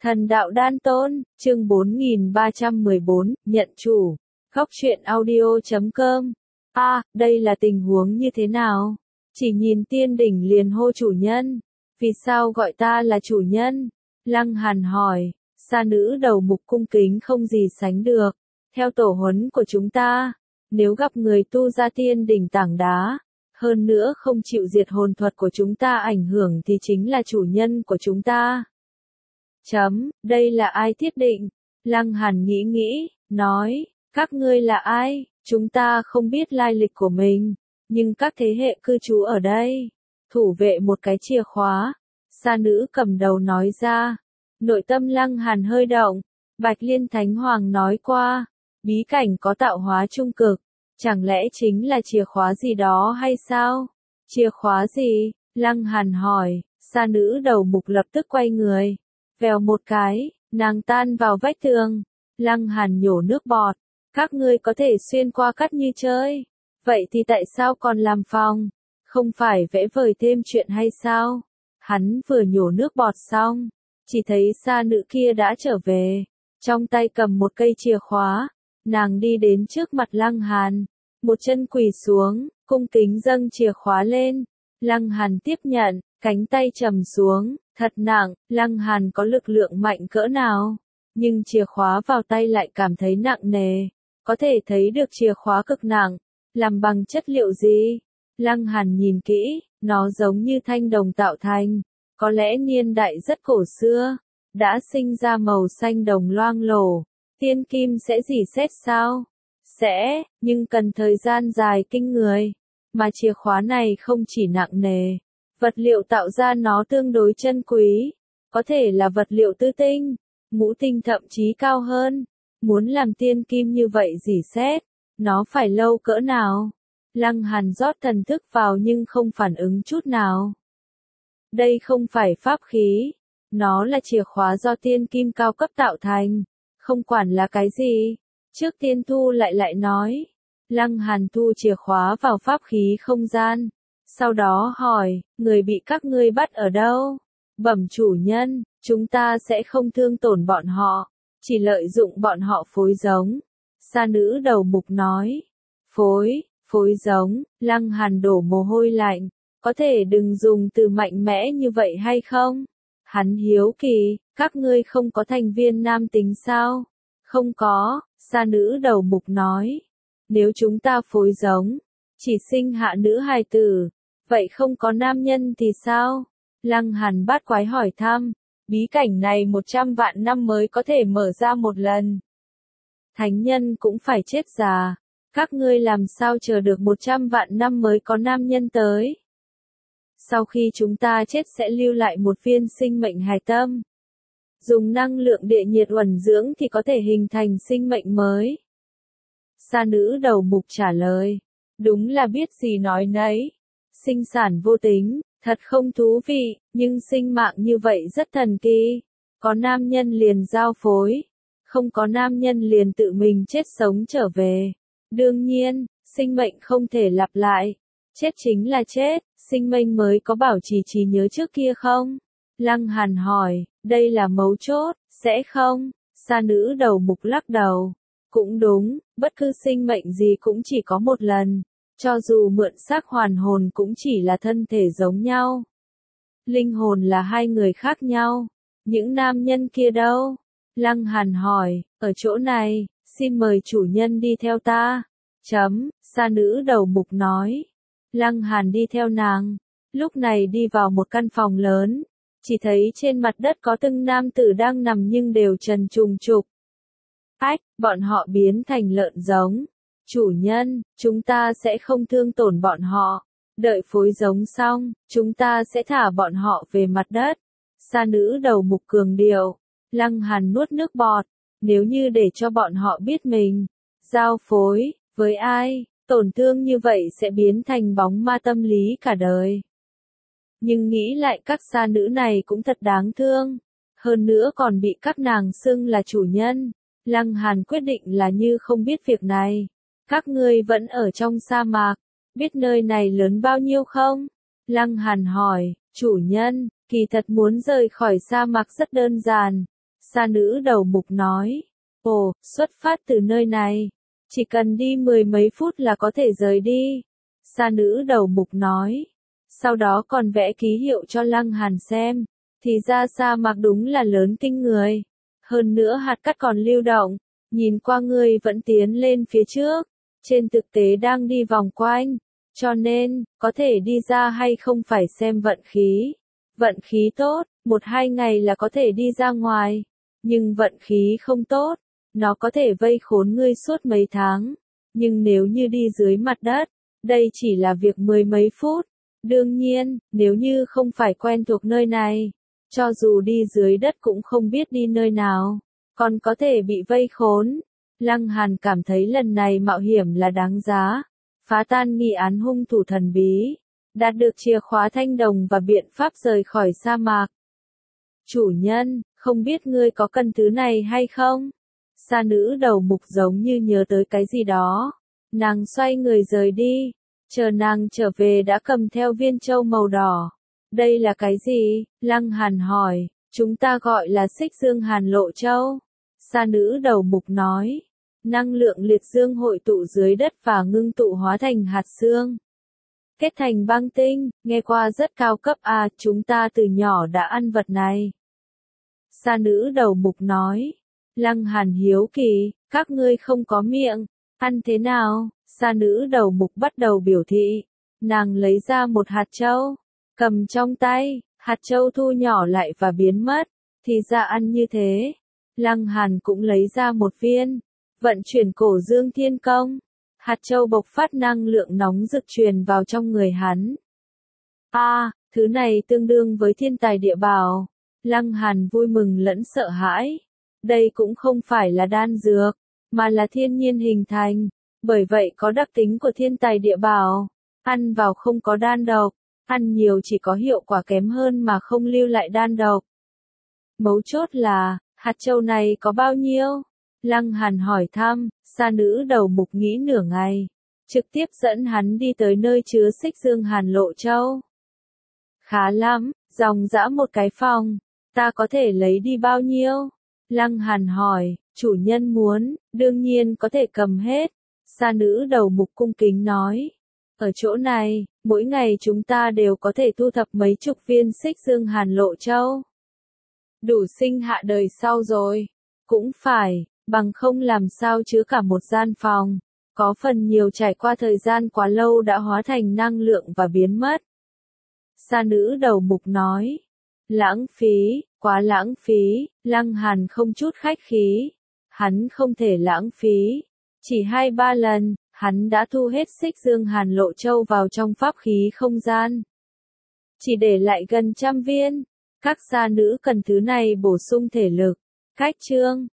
Thần đạo đan tôn, chương 4314, nhận chủ. Góc truyện audio.com. Đây là tình huống như thế nào? Chỉ nhìn tiên đỉnh liền hô chủ nhân. Vì sao gọi ta là chủ nhân? Lăng Hàn hỏi. Sa nữ đầu mục cung kính không gì sánh được. Theo tổ huấn của chúng ta, nếu gặp người tu ra tiên đỉnh tảng đá, hơn nữa không chịu diệt hồn thuật của chúng ta ảnh hưởng thì chính là chủ nhân của chúng ta. Đây là ai thiết định? Lăng Hàn nghĩ, nói, các ngươi là ai? Chúng ta không biết lai lịch của mình, nhưng các thế hệ cư trú ở đây, thủ vệ một cái chìa khóa. Sa nữ cầm đầu nói ra. Nội tâm Lăng Hàn hơi động. Bạch Liên Thánh Hoàng nói qua, bí cảnh có tạo hóa trung cực, chẳng lẽ chính là chìa khóa gì đó hay sao? Chìa khóa gì? Lăng Hàn hỏi. Sa nữ đầu mục lập tức quay người. Vèo một cái, nàng tan vào vách tường. Lăng Hàn nhổ nước bọt. Các ngươi có thể xuyên qua cắt như chơi. Vậy thì tại sao còn làm phòng? Không phải vẽ vời thêm chuyện hay sao? Hắn vừa nhổ nước bọt xong, chỉ thấy sa nữ kia đã trở về. Trong tay cầm một cây chìa khóa. Nàng đi đến trước mặt Lăng Hàn. Một chân quỳ xuống, cung kính dâng chìa khóa lên. Lăng Hàn tiếp nhận, cánh tay trầm xuống. Thật nặng, Lăng Hàn có lực lượng mạnh cỡ nào, nhưng chìa khóa vào tay lại cảm thấy nặng nề. Có thể thấy được chìa khóa cực nặng, làm bằng chất liệu gì? Lăng Hàn nhìn kỹ, nó giống như thanh đồng tạo thành, có lẽ niên đại rất cổ xưa, đã sinh ra màu xanh đồng loang lổ. Tiên kim sẽ rỉ sét sao? Sẽ, nhưng cần thời gian dài kinh người. Mà chìa khóa này không chỉ nặng nề, vật liệu tạo ra nó tương đối chân quý, có thể là vật liệu tư tinh, ngũ tinh thậm chí cao hơn. Muốn làm tiên kim như vậy rỉ sét, nó phải lâu cỡ nào? Lăng Hàn rót thần thức vào nhưng không phản ứng chút nào. Đây không phải pháp khí, nó là chìa khóa do tiên kim cao cấp tạo thành, không quản là cái gì. Trước tiên thu lại nói. Lăng Hàn thu chìa khóa vào pháp khí không gian. Sau đó hỏi, người bị các ngươi bắt ở đâu? Bẩm chủ nhân, chúng ta sẽ không thương tổn bọn họ, chỉ lợi dụng bọn họ phối giống. Sa nữ đầu mục nói. Phối giống, Lăng Hàn đổ mồ hôi lạnh. Có thể đừng dùng từ mạnh mẽ như vậy hay không? Hắn hiếu kỳ, các ngươi không có thành viên nam tính sao? Không có, sa nữ đầu mục nói. Nếu chúng ta phối giống, chỉ sinh hạ nữ hài tử, vậy không có nam nhân thì sao? Lăng Hàn bát quái hỏi thăm. Bí cảnh này 100 vạn năm mới có thể mở ra một lần. Thánh nhân cũng phải chết già. Các ngươi làm sao chờ được 100 vạn năm mới có nam nhân tới? Sau khi chúng ta chết sẽ lưu lại một viên sinh mệnh hài tâm. Dùng năng lượng địa nhiệt uẩn dưỡng thì có thể hình thành sinh mệnh mới. Sa nữ đầu mục trả lời. Đúng là biết gì nói nấy. Sinh sản vô tính, thật không thú vị, nhưng sinh mạng như vậy rất thần kỳ. Có nam nhân liền giao phối, không có nam nhân liền tự mình chết sống trở về. Đương nhiên, sinh mệnh không thể lặp lại. Chết chính là chết, sinh mệnh mới có bảo trì trí nhớ trước kia không? Lăng Hàn hỏi, đây là mấu chốt, sẽ không? Sa nữ đầu mục lắc đầu. Cũng đúng, bất cứ sinh mệnh gì cũng chỉ có một lần. Cho dù mượn xác hoàn hồn cũng chỉ là thân thể giống nhau. Linh hồn là hai người khác nhau. Những nam nhân kia đâu? Lăng Hàn hỏi, ở chỗ này, xin mời chủ nhân đi theo ta. Sa nữ đầu mục nói. Lăng Hàn đi theo nàng. Lúc này đi vào một căn phòng lớn. Chỉ thấy trên mặt đất có từng nam tử đang nằm nhưng đều trần trùng trục. Bọn họ biến thành lợn giống. Chủ nhân, chúng ta sẽ không thương tổn bọn họ. Đợi phối giống xong, chúng ta sẽ thả bọn họ về mặt đất. Sa nữ đầu mục cường điệu. Lăng Hàn nuốt nước bọt. Nếu như để cho bọn họ biết mình giao phối với ai, tổn thương như vậy sẽ biến thành bóng ma tâm lý cả đời. Nhưng nghĩ lại các sa nữ này cũng thật đáng thương. Hơn nữa còn bị các nàng xưng là chủ nhân. Lăng Hàn quyết định là như không biết việc này. Các ngươi vẫn ở trong sa mạc, biết nơi này lớn bao nhiêu không? Lăng Hàn hỏi, chủ nhân, kỳ thật muốn rời khỏi sa mạc rất đơn giản. Sa nữ đầu mục nói. Ồ, xuất phát từ nơi này. Chỉ cần đi 10 mấy phút là có thể rời đi. Sa nữ đầu mục nói. Sau đó còn vẽ ký hiệu cho Lăng Hàn xem. Thì ra sa mạc đúng là lớn kinh người. Hơn nữa hạt cát còn lưu động. Nhìn qua người vẫn tiến lên phía trước. Trên thực tế đang đi vòng quanh. Cho nên, có thể đi ra hay không phải xem vận khí. Vận khí tốt, 1-2 ngày là có thể đi ra ngoài. Nhưng vận khí không tốt, nó có thể vây khốn ngươi suốt mấy tháng. Nhưng nếu như đi dưới mặt đất, đây chỉ là việc 10 mấy phút. Đương nhiên, nếu như không phải quen thuộc nơi này, cho dù đi dưới đất cũng không biết đi nơi nào, còn có thể bị vây khốn. Lăng Hàn cảm thấy lần này mạo hiểm là đáng giá. Phá tan nghi án hung thủ thần bí, đạt được chìa khóa thanh đồng và biện pháp rời khỏi sa mạc. Chủ nhân, không biết ngươi có cần thứ này hay không? Sa nữ đầu mục giống như nhớ tới cái gì đó. Nàng xoay người rời đi. Chờ nàng trở về đã cầm theo viên châu màu đỏ. Đây là cái gì? Lăng Hàn hỏi. Chúng ta gọi là Xích Dương Hàn Lộ Châu. Sa nữ đầu mục nói. Năng lượng liệt dương hội tụ dưới đất và ngưng tụ hóa thành hạt xương. Kết thành băng tinh, nghe qua rất cao cấp à, chúng ta từ nhỏ đã ăn vật này. Sa nữ đầu mục nói. Lăng Hàn hiếu kỳ, các ngươi không có miệng, ăn thế nào? Sa nữ đầu mục bắt đầu biểu thị. Nàng lấy ra một hạt châu, cầm trong tay, hạt châu thu nhỏ lại và biến mất. Thì ra ăn như thế. Lăng Hàn cũng lấy ra một viên. Vận chuyển cổ dương thiên công. Hạt châu bộc phát năng lượng nóng rực truyền vào trong người hắn. Thứ này tương đương với thiên tài địa bảo. Lăng Hàn vui mừng lẫn sợ hãi. Đây cũng không phải là đan dược, mà là thiên nhiên hình thành. Bởi vậy có đặc tính của thiên tài địa bảo. Ăn vào không có đan độc. Ăn nhiều chỉ có hiệu quả kém hơn mà không lưu lại đan độc. Mấu chốt là, hạt châu này có bao nhiêu? Lăng Hàn hỏi thăm. Sa nữ đầu mục nghĩ nửa ngày. Trực tiếp dẫn hắn đi tới nơi chứa Xích Dương Hàn Lộ Châu. Khá lắm, dòng dã một cái phòng. Ta có thể lấy đi bao nhiêu? Lăng Hàn hỏi. Chủ nhân muốn, đương nhiên có thể cầm hết. Sa nữ đầu mục cung kính nói. Ở chỗ này, mỗi ngày chúng ta đều có thể thu thập mấy chục viên Xích Dương Hàn Lộ Châu. Đủ sinh hạ đời sau rồi. Cũng phải, bằng không làm sao chứa cả một gian phòng. Có phần nhiều trải qua thời gian quá lâu đã hóa thành năng lượng và biến mất. Sa nữ đầu mục nói. Lãng phí, quá lãng phí. Lăng Hàn không chút khách khí. Hắn không thể lãng phí. Chỉ 2-3 lần, hắn đã thu hết Xích Dương Hàn Lộ Châu vào trong pháp khí không gian. Chỉ để lại gần 100 viên. Các sa nữ cần thứ này bổ sung thể lực. Cách chương